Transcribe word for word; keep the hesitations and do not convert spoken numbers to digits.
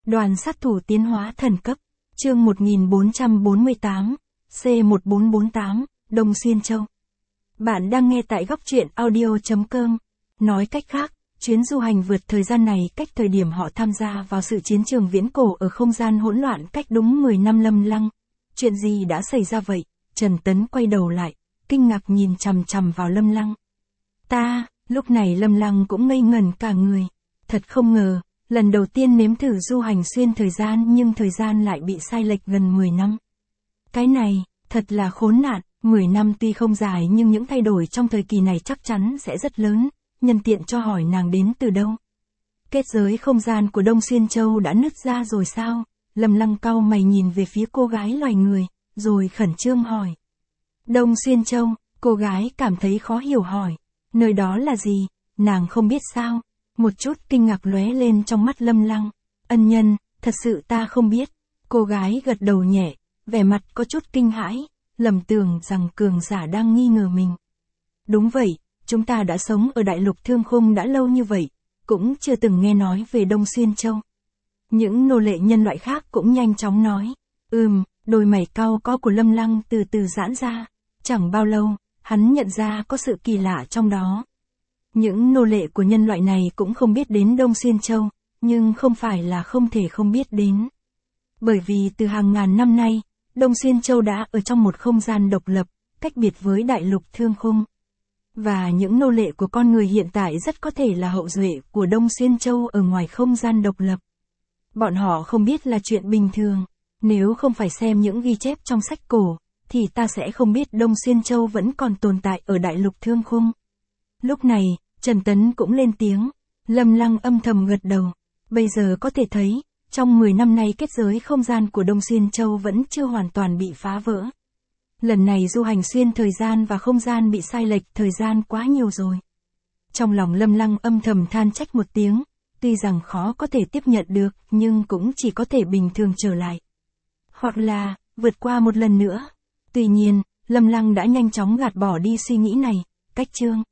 Đoàn sát thủ tiến hóa thần cấp, chương một nghìn bốn trăm bốn mươi tám, C một bốn bốn tám, Đông Xuyên Châu. Bạn đang nghe tại góc truyện audio chấm com. Nói cách khác, chuyến du hành vượt thời gian này cách thời điểm họ tham gia vào sự chiến trường viễn cổ ở không gian hỗn loạn cách đúng mười năm. Lâm Lăng. Chuyện gì đã xảy ra vậy? Trần Tấn quay đầu lại, kinh ngạc nhìn chằm chằm vào Lâm Lăng. Ta, lúc này Lâm Lăng cũng ngây ngẩn cả người. Thật không ngờ, lần đầu tiên nếm thử du hành xuyên thời gian nhưng thời gian lại bị sai lệch gần mười năm. Cái này, thật là khốn nạn, mười năm tuy không dài nhưng những thay đổi trong thời kỳ này chắc chắn sẽ rất lớn, nhân tiện cho hỏi nàng đến từ đâu. Kết giới không gian của Đông Xuyên Châu đã nứt ra rồi sao? Lâm Lăng cau mày nhìn về phía cô gái loài người, rồi khẩn trương hỏi. Đông Xuyên Châu, cô gái cảm thấy khó hiểu hỏi. Nơi đó là gì? Nàng không biết sao? Một chút kinh ngạc lóe lên trong mắt Lâm Lăng. Ân nhân, thật sự ta không biết. Cô gái gật đầu nhẹ, vẻ mặt có chút kinh hãi, lầm tưởng rằng cường giả đang nghi ngờ mình. Đúng vậy, chúng ta đã sống ở đại lục Thương Khung đã lâu như vậy, cũng chưa từng nghe nói về Đông Xuyên Châu. Những nô lệ nhân loại khác cũng nhanh chóng nói. Ừm, đôi mày cau có của Lâm Lăng từ từ giãn ra. Chẳng bao lâu, hắn nhận ra có sự kỳ lạ trong đó. Những nô lệ của nhân loại này cũng không biết đến Đông Xuyên Châu, nhưng không phải là không thể không biết đến. Bởi vì từ hàng ngàn năm nay, Đông Xuyên Châu đã ở trong một không gian độc lập, cách biệt với đại lục Thương Khung. Và những nô lệ của con người hiện tại rất có thể là hậu duệ của Đông Xuyên Châu ở ngoài không gian độc lập. Bọn họ không biết là chuyện bình thường, nếu không phải xem những ghi chép trong sách cổ, thì ta sẽ không biết Đông Xuyên Châu vẫn còn tồn tại ở đại lục Thương Khung. Lúc này, Trần Tấn cũng lên tiếng, Lâm Lăng âm thầm gật đầu. Bây giờ có thể thấy, trong mười năm nay kết giới không gian của Đông Xuyên Châu vẫn chưa hoàn toàn bị phá vỡ. Lần này du hành xuyên thời gian và không gian bị sai lệch thời gian quá nhiều rồi. Trong lòng Lâm Lăng âm thầm than trách một tiếng, tuy rằng khó có thể tiếp nhận được nhưng cũng chỉ có thể bình thường trở lại. Hoặc là, vượt qua một lần nữa. Tuy nhiên, Lâm Lăng đã nhanh chóng gạt bỏ đi suy nghĩ này, cách chương.